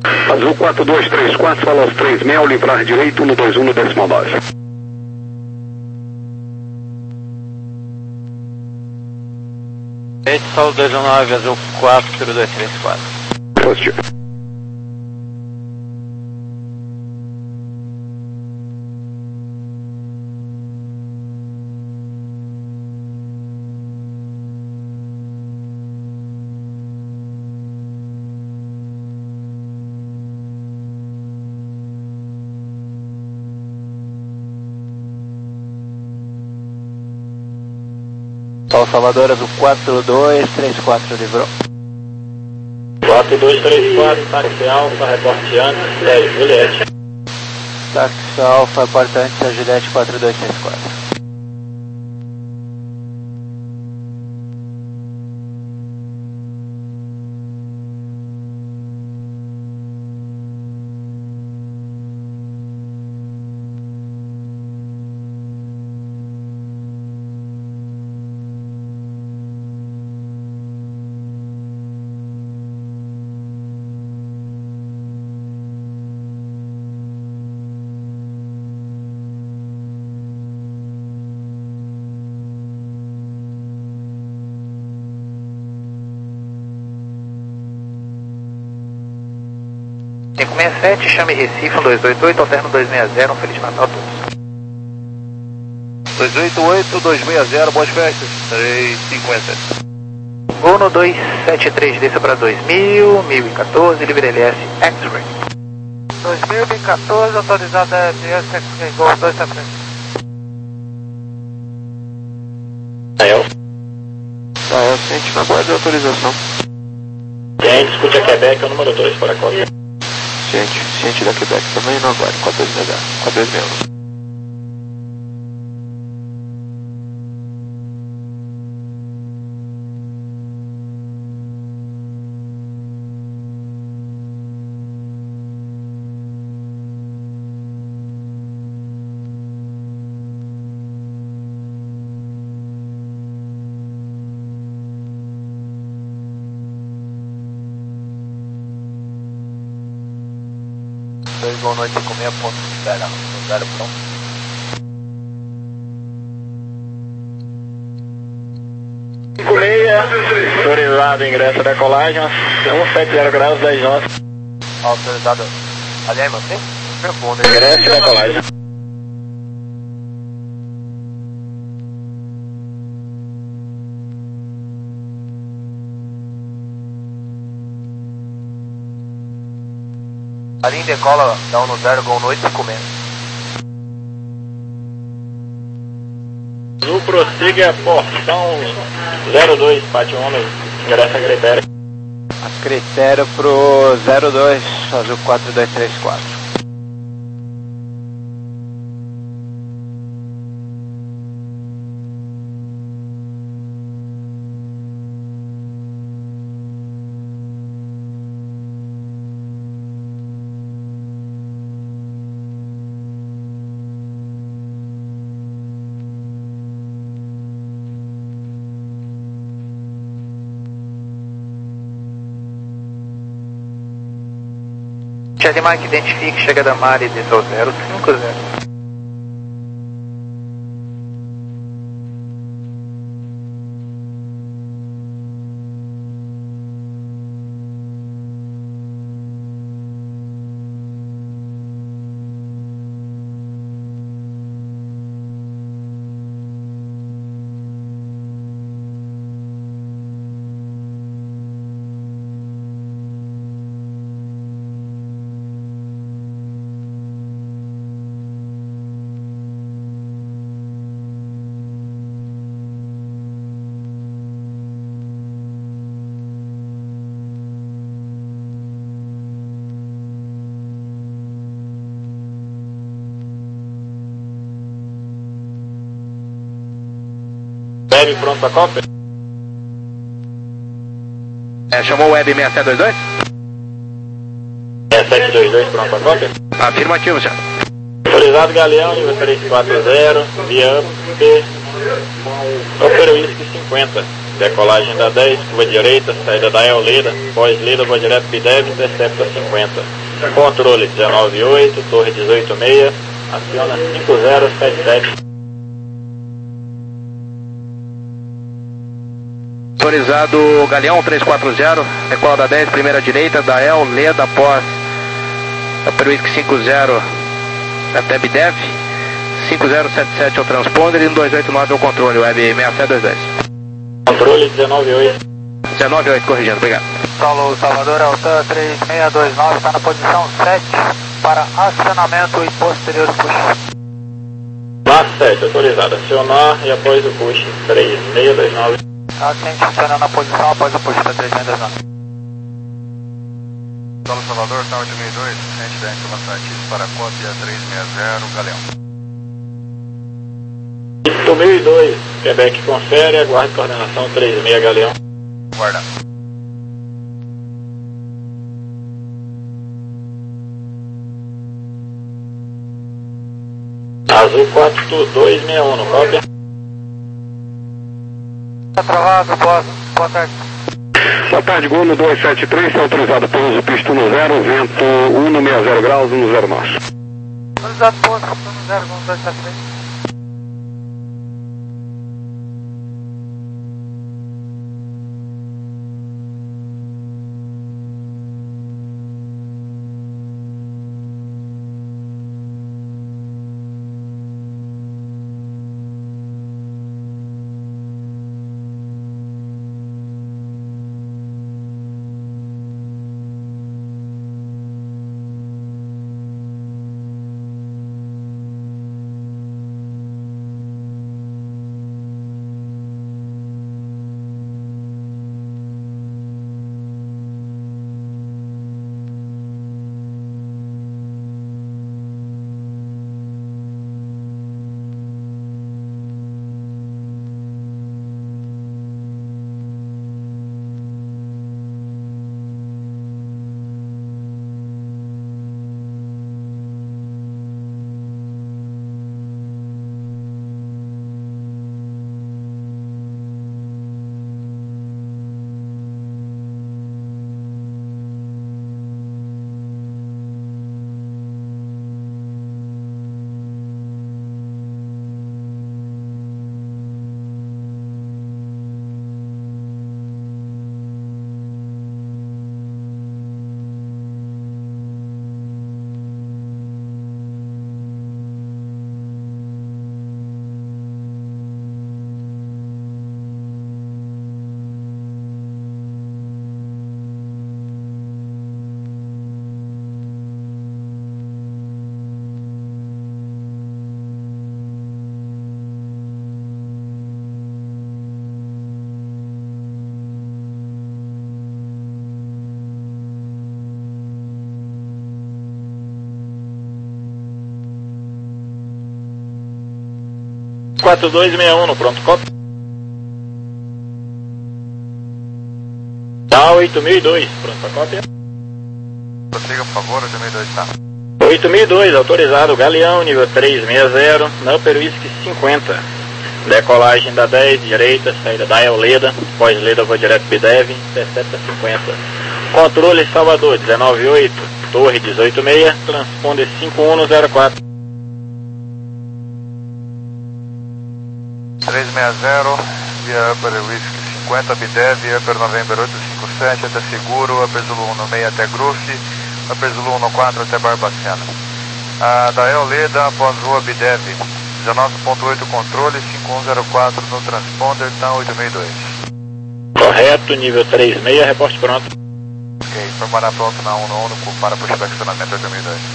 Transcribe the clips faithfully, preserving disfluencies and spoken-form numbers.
Azul quatro dois três quatro, fala aos três mel, livrar direito, um dois um no decimal nove. Rede Sol dois um nove, Azul quatro dois três quatro. Positivo. Sol Salvador, Azul quatro dois três quatro, livrou. quatro dois três quatro, táxi Alfa, reporte antes, dez, Juliette. Táxi Alfa, reporte antes, a Juliette quatro dois três quatro. cinco seis sete, chame Recife, um dois oito oito, alterno dois seis zero, um Feliz Natal a todos. dois oito oito, dois seis zero, boas festas, três cinco sete. Vou no dois sete três, desça para dois mil, mil e quatorze, livre L S, X-Ray. dois mil e quatorze, autorizada L S, X-Ray, Gol dois sete três. Rael. Rael, ciente, na guarda de autorização. Ciente, escute a Quebec, é o número dois, para a cópia. Ciente, ciente da Quebec também, não aguarda, quatro dois zero, quatro dois zero. dois, boa noite, cinco seis, ponto zero, zero, pronto. cinco seis, autorizado ingresso da colagem, cento e setenta graus, dez nós. Autorizado. Aliás, mantém? Pergunta. Ingresso da colagem. A linha decola da um no zero, boa noite, cinco seis. Azul prossiga portão zero dois, Pátio ônibus, ingresso a critério. A critério pro zero dois, Azul quatro dois três quatro. Charlie Mike, identifique, chega da Mari, desça ao zero cinco zero. Web pronto para cópia? É, chamou o Web seis sete dois dois? seis sete dois dois pronto para cópia? Afirmativo, já. Autorizado Galeão, nível três quatro zero, via U P, Opera Whisky cinquenta, Decolagem da dez, curva direita, saída da El Leda, pós-Leda, vou direto Bidev, intercepta cinquenta. Controle dezenove oito, torre dezoito seis, aciona cinco zero sete sete. Autorizado Galeão três quatro zero, decola da dez, primeira direita, da El Leda, pós Peruísque cinco zero até Bidev, cinco zero sete sete é o transponder e um dois oito nove é o controle, web seis sete dois dois. Controle dezenove oito. dezenove oito, corrigindo, obrigado. Solo Salvador, Alta três seis dois nove, está na posição sete para acionamento e posterior push. Lá sete, autorizado, acionar e após o push três seis dois nove. Ascente acionando a posição após o push da três seis dois nove. Solo Salvador, está oito seis dois, frente da informação artista para a cópia três seis zero, Galeão. oito mil e dois, Quebec confere, aguarde coordenação três seis Galeão. Guarda. Azul quatro dois seis um, no cópia. Está travado, boa, boa tarde. Boa tarde, Gol no dois sete três, está autorizado pouso, pista no zero, vento um no sessenta graus, um no zero nós. Autorizado pouso, pista no zero, um dois sete três. quatro dois seis um, no pronto, cópia. Tá, oito mil e dois, pronto para cópia. Prossiga, por favor, oito mil e dois, tá? oito mil e dois, autorizado, Galeão, nível três seis zero, na Peruísque cinquenta. Decolagem da dez, direita, saída da El Leda, pós-Leda vou direto Bidev, intercepta cinquenta. Controle Salvador, dezenove oito, torre dezoito seis, transponder cinco um no zero quatro. três seis zero, via Upper Whisky cinquenta, Bidev, Upper November oito cinco sete, até Seguro, Upper Zulu um no seis até Gruff, Upper Zulu um no quatro até Barbacena. Ah, da El Leda, após rua Bidev, dezenove ponto oito controle, cinco um zero quatro no transponder, tá oito mil e dois. Correto, nível três seis, reporte pronto. Ok, informará pronto na um no um para pushback estacionamento oito mil e dois.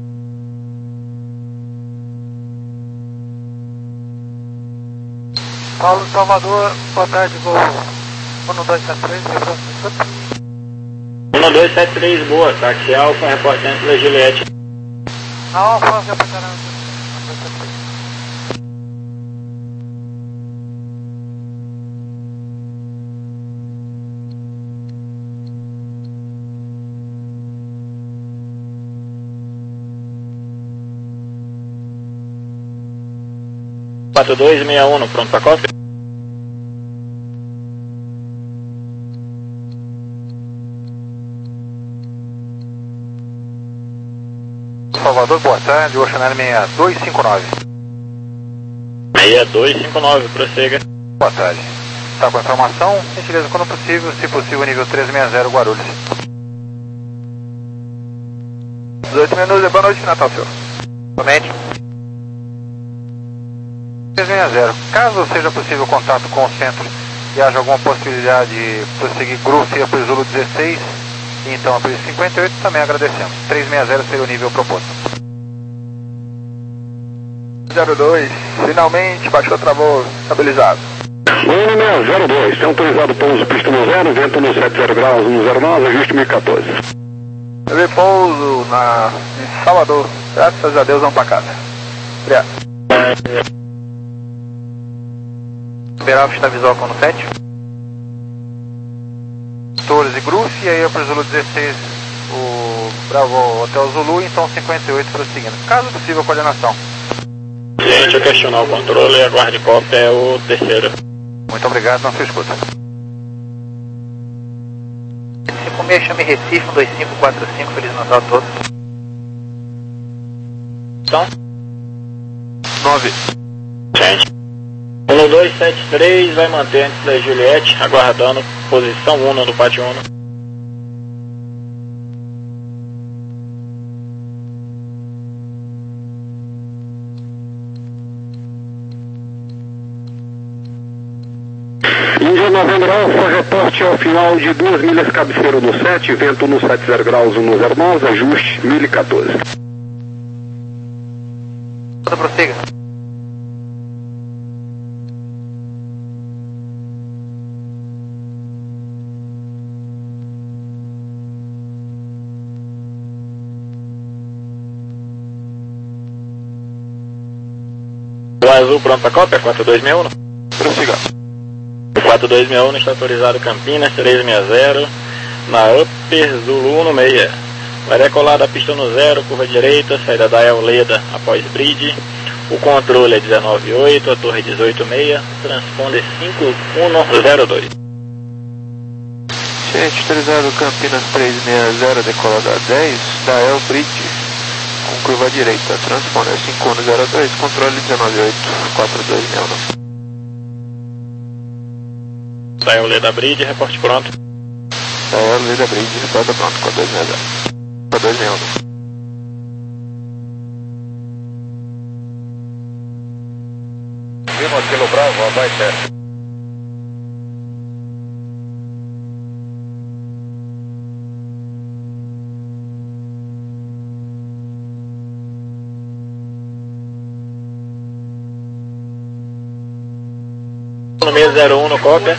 Paulo Salvador, boa tarde, vou um dois sete três, reporte. um dois sete três, boa, táxi Alfa, reportante da Juliette. Não, vamos reportar um dois sete três. quatro dois seis um, pronto para cópia. Salvador, boa tarde, Ocean Air seis dois cinco nove. seis dois cinco nove, prossiga. Boa tarde. Tá com informação? Gentileza, quando possível, se possível, nível trezentos e sessenta, Guarulhos. dezoito minutos, boa noite, Natal, senhor. Somente. trezentos e sessenta, caso seja possível contato com o centro e haja alguma possibilidade de prosseguir Groove para o Zulu dezesseis, e então a Polícia cinquenta e oito, também agradecemos. trezentos e sessenta seria o nível proposto. zero dois, finalmente baixou, travou, estabilizado. Goiânia zero dois, tem autorizado pouso pista no zero, vento no setenta graus, no zero nove, ajuste mil e quatorze. Repouso na, em Salvador, graças a Deus, vamos para casa. Obrigado. Liberar está visual com no sete. Torres e Groove, e aí para o Zulu dezesseis, o Bravo Hotel Zulu, então cinquenta e oito prosseguindo. Caso possível, coordenação. Gente, eu questionar o controle e aguarde cópia é o terceiro. Muito obrigado, não se escuta. cinco seis, chame Recife, um dois cinco quatro cinco, Feliz Natal a todos. Então? nove. Gente. um dois sete três vai manter antes da Juliette, aguardando posição um no pátio um. Índia Novembro Alfa, reporte ao final de duas milhas cabeceiro no sete, vento no setenta graus, no zero nove, ajuste mil e quatorze. Prossiga. O azul pronto para cópia, quatro dois seis um. Prossiga. O quatro dois seis um está autorizado Campinas, trezentos e sessenta, na Upper Zulu no meia. Vai decolar da pista no zero, curva direita, saída da El Leda após bridge. O controle é dezenove oito, a torre dezoito seis, transponder cinco um zero dois. Gente, autorizado Campinas trezentos e sessenta, decolada dez, da El Bridge, com curva direita, transponder cinco um zero dois, controle dezenove oito, quatro dois seis um. Da El Leda bridge, reporte pronto. Da El Leda Bridge, reporta pronto, quatro dois seis zero. quatro dois seis um. Lima Kilo Bravo, abaixo. No seis zero um no cópia.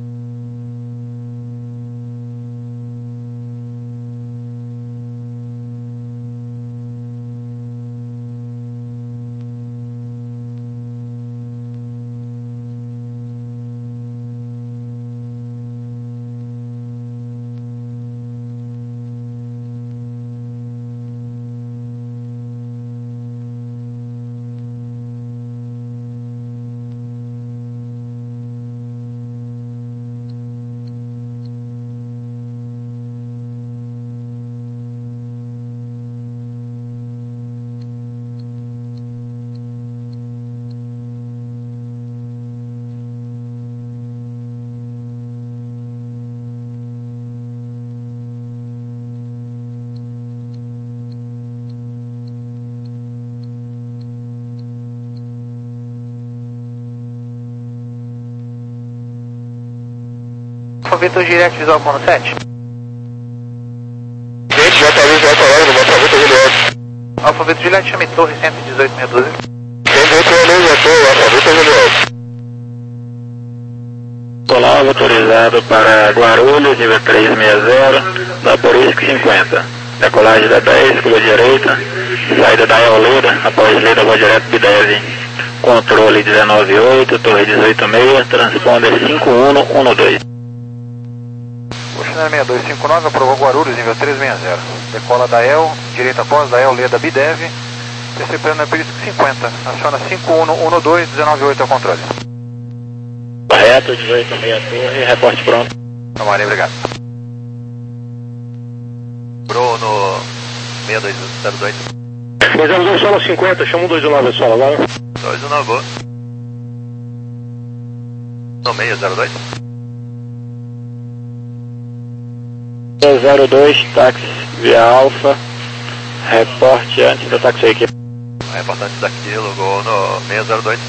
Alfabeto Direct visual com no sete. Gente, já tá vindo, já tá lá, no alfabeto Juliette. Alfabeto Juliette, chame Torre cento e dezoito seis doze. Gente, eu tô ali, já tô, alfabeto Juliette. Olá, autorizado para Guarulhos, nível trezentos e sessenta, da Borisco cinquenta. Decolagem da dez, curva direita, saída da El Leda, após Leda, vou direto Bidev. Controle dezenove oito, torre dezoito seis, transponder cinco um um dois. Ocean Air seis dois cinco nove, aprovou Guarulhos, nível trezentos e sessenta. Decola da El, direita após da El Leda Bidev. Receberando na Perisco cinquenta, aciona cinco um um dois, dezenove oito ao controle. Correto, dezoito seis torre, reporte pronto. Vamos ali, obrigado. Bruno seis dois zero dois. dois zero dois solo cinquenta, chama um dois nove solo agora. dois nove, boa. No meio, zero dois. zero dois, táxi via Alfa, reporte antes do táxi aqui. Reporte antes daquilo, gol no seis zero dois.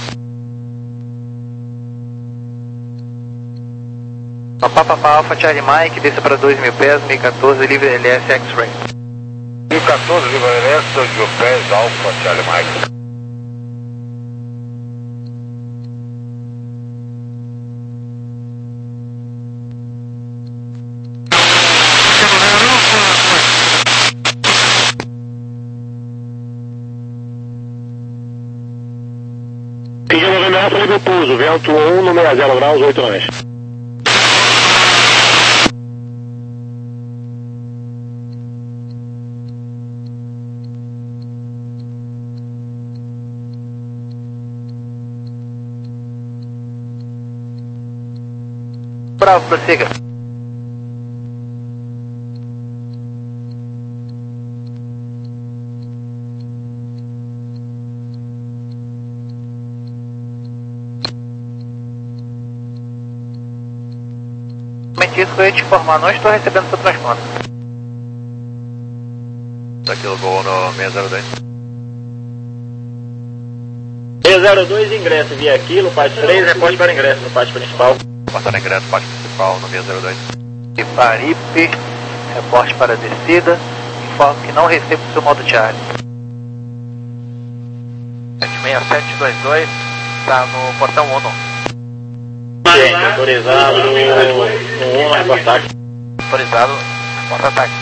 Papa Alpha Charlie Mike, desça para dois mil pés, mil e quatorze, livre L S X-Ray. mil e quatorze, livre L S, dois mil pés, Alpha Charlie Mike. Índia noventa Alfa, livre pouso, vento um no sessenta graus, oito nós. Bravo, prossiga. Isso que eu ia te informar, não estou recebendo seu transponder. Daquilo, gol no seis zero dois. seis zero dois, ingresso via Aquilo, parte três, reporte para ingresso no pátio principal. Passar ingresso, parte principal no seis zero dois. E Paripe, reporte para descida, informo que não recebo seu modo Charlie. sete seis sete dois dois, está no portão um. Gente, autorizado no um, reportar. Autorizado, contra-ataque.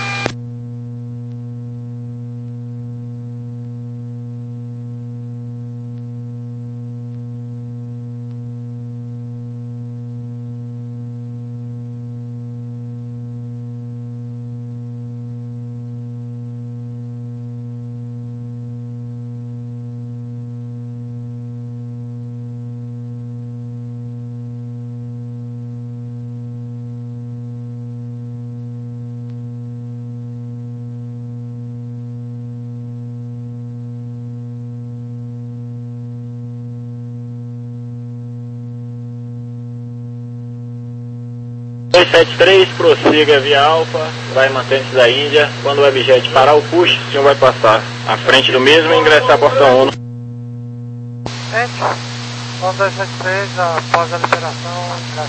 dois sete três, prossiga via Alfa, vai mantendo-se da Índia. Quando o Webjet parar o push, o senhor vai passar à frente do mesmo e ingressar portão um. Gente, um dois sete três, após a liberação,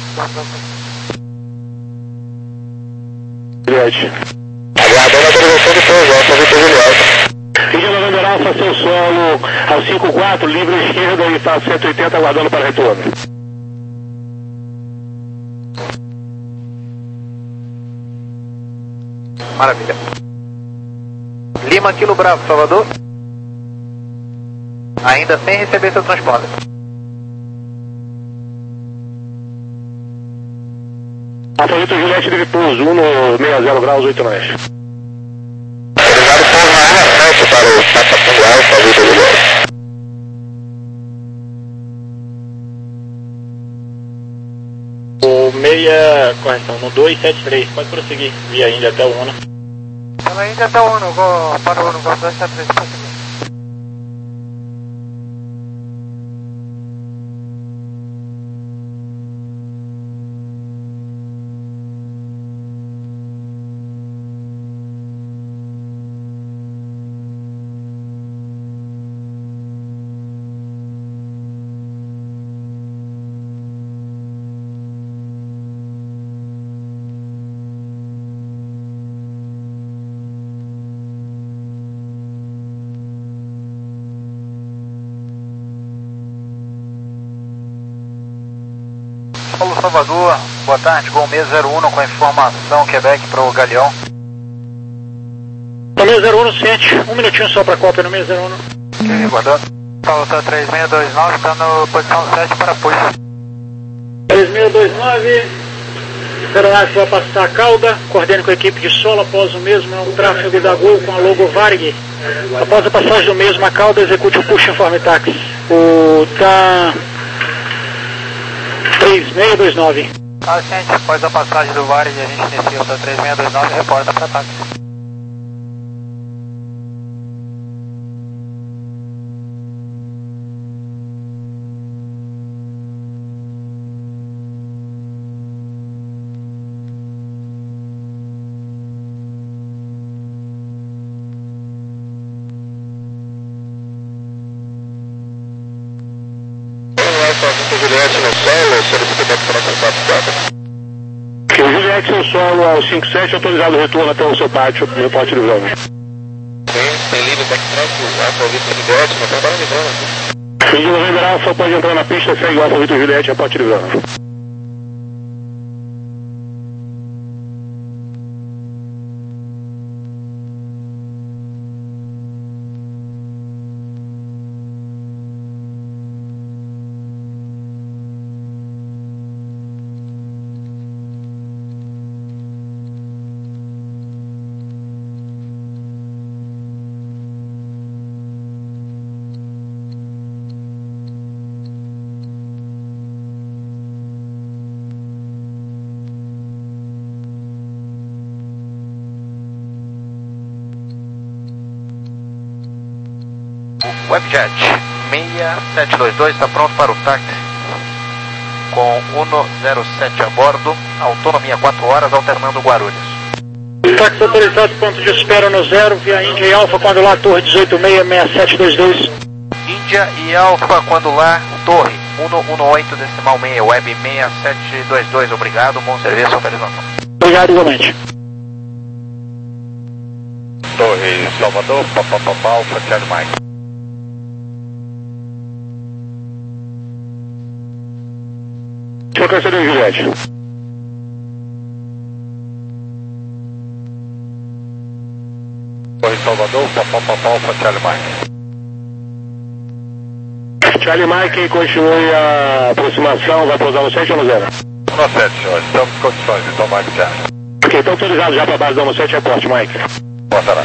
Webjet. Aguardando a autorização de pouso, Alfa Vitor Alfa. Índia noventa Alfa, seu solo ao cinco quatro, livre esquerda e está cento e oitenta, aguardando para retorno. Maravilha. Lima, Kilo Bravo, Salvador. Ainda sem receber seu transponder. Alfa Vitor Juliette, livre pouso, um no sessenta graus, oito nós. Obrigado, pouso na área sete para o Tapatungo Alfa Vitor Juliette. O meia, correção, no dois sete três, pode prosseguir via Índia até o Uno. Pela Índia até o Uno, vou para o Uno, vou dois sete três, pode seguir. Paulo Salvador, boa tarde, Gol seis zero um com a informação Quebec para o Galeão. seis zero um, sente, um minutinho só para a cópia no seis zero um. Ok, aguardando. Paulo três seis dois nove, está na posição sete para push. três seis dois nove, aeronave vai passar a cauda, coordene com a equipe de solo após o mesmo o tráfego da Gol com a logo Varg. Após a passagem do mesmo a cauda, execute o push informe táxi. O tá três seis dois nove. Ah, gente, após a passagem do Varg, a gente inicia o três seis dois nove e reporta para táxi. Juliette no solo, solicitando para quatro quatro. Juliette no solo ao cinco sete, autorizado o retorno até o seu pátio, no pote de vão. Tem, tem livre backtrack, Alfa Vitor Juliette, não tem para livrando. Índio November Alfa pode entrar na pista, segue o Alfa Vitor Juliette, a pote de vão. Webjet seis sete dois dois está pronto para o táxi com cento e sete a bordo, autonomia quatro horas, alternando Guarulhos. Táxi autorizado, ponto de espera no zero, via Índia e Alfa, quando lá, torre dezoito seis, seis sete dois dois. Índia e Alfa, quando lá, torre cento e dezoito decimal seis, web seis sete dois dois, obrigado, bom serviço, autorização. Obrigado igualmente. Torre Salvador, papapá, Alfa Charlie Mike. Localização de Juliette. Torre Salvador, papapá, Alfa Charlie Mike. Charlie Mike, continue a aproximação, vai pousar no sete ou no zero? No sete, senhor, estamos em condições, então Mike já. Ok, então autorizado já para a base da no sete, reporte, Mike. Boa tarde.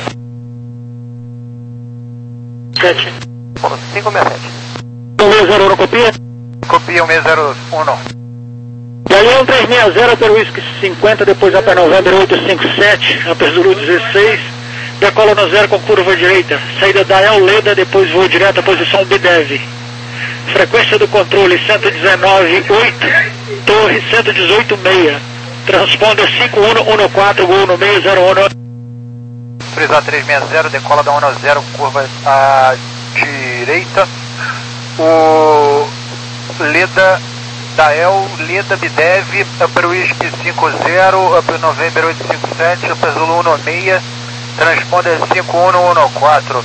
sete. cinco seis sete. um seis zero um, copia? Copia um seis zero um. Galeão três seis zero pelo Whisky cinquenta, depois a November oito cinco sete, Upper Zulu dezesseis, decola no zero com curva direita, saída da El Leda, depois voo direto à posição B D E V. Frequência do controle cento e dezenove ponto oito, torre cento e dezoito ponto seis, transponder cinco um um quatro, gol no seis zero um. Autorizado três seis zero, decola da um zero, curva à direita, o Leda da El, Leda B D E V, Upper Whisky cinco zero, Upper November oito cinco sete, Upper Zulu um seis, transponder cinco um um quatro,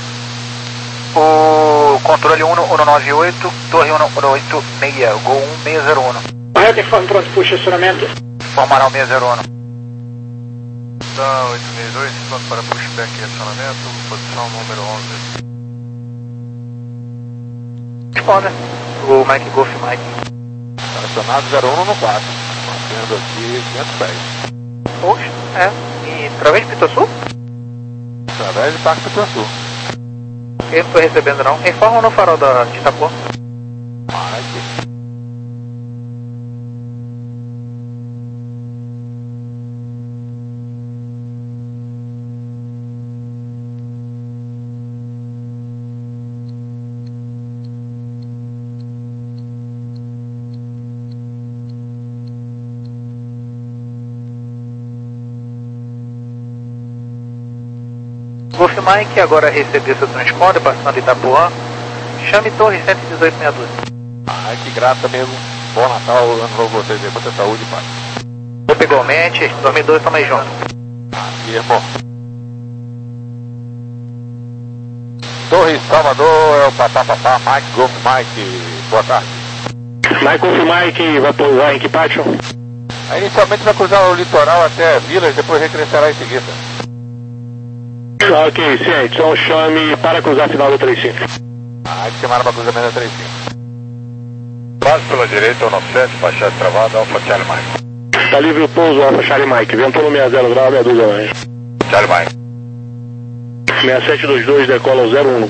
o controle um um nove oito, torre um um oito seis, gol um seis zero um. Correto, informe pronto para o estacionamento. Formará o seis zero um. Da oito seis dois, pronto para pushback e acionamento, posição número onze. Responda. O Mike Golf Mike. Acionado zero um no quatro, mantendo aqui quinhentos pés. Poxa, é. E através de Pituaçu? Através de Parque Pituaçu. Eu não estou recebendo não. Informa no farol da de Itapuã. Mike. Golf Mike, agora receber seu transponder, passando Itapuã. Chame Torre cento e dezoito sessenta e dois. Ai, que graça mesmo. Bom Natal, ano novo vocês aí, muita saúde, pai. Opa, igualmente, dois mil e dois, tamo aí junto. Aqui, irmão. Torre Salvador, é o Papá Papá, Mike Golf Mike, boa tarde. Mike Golf Mike, vai pousar em que pátio? Aí, inicialmente vai cruzar o litoral até Vilas, depois regressará em seguida. Ok, ciente, então chame para cruzar a final do trinta e cinco. Ah, que semana para cruzamento da trinta e cinco. Base pela direita, um nove sete, faixa travada, Alfa Charlie Mike. Está livre o pouso, Alfa Charlie Mike, ventou no sessenta grau, meia dúzia mais. Charlie Mike. seis sete dois dois, decola o zero um.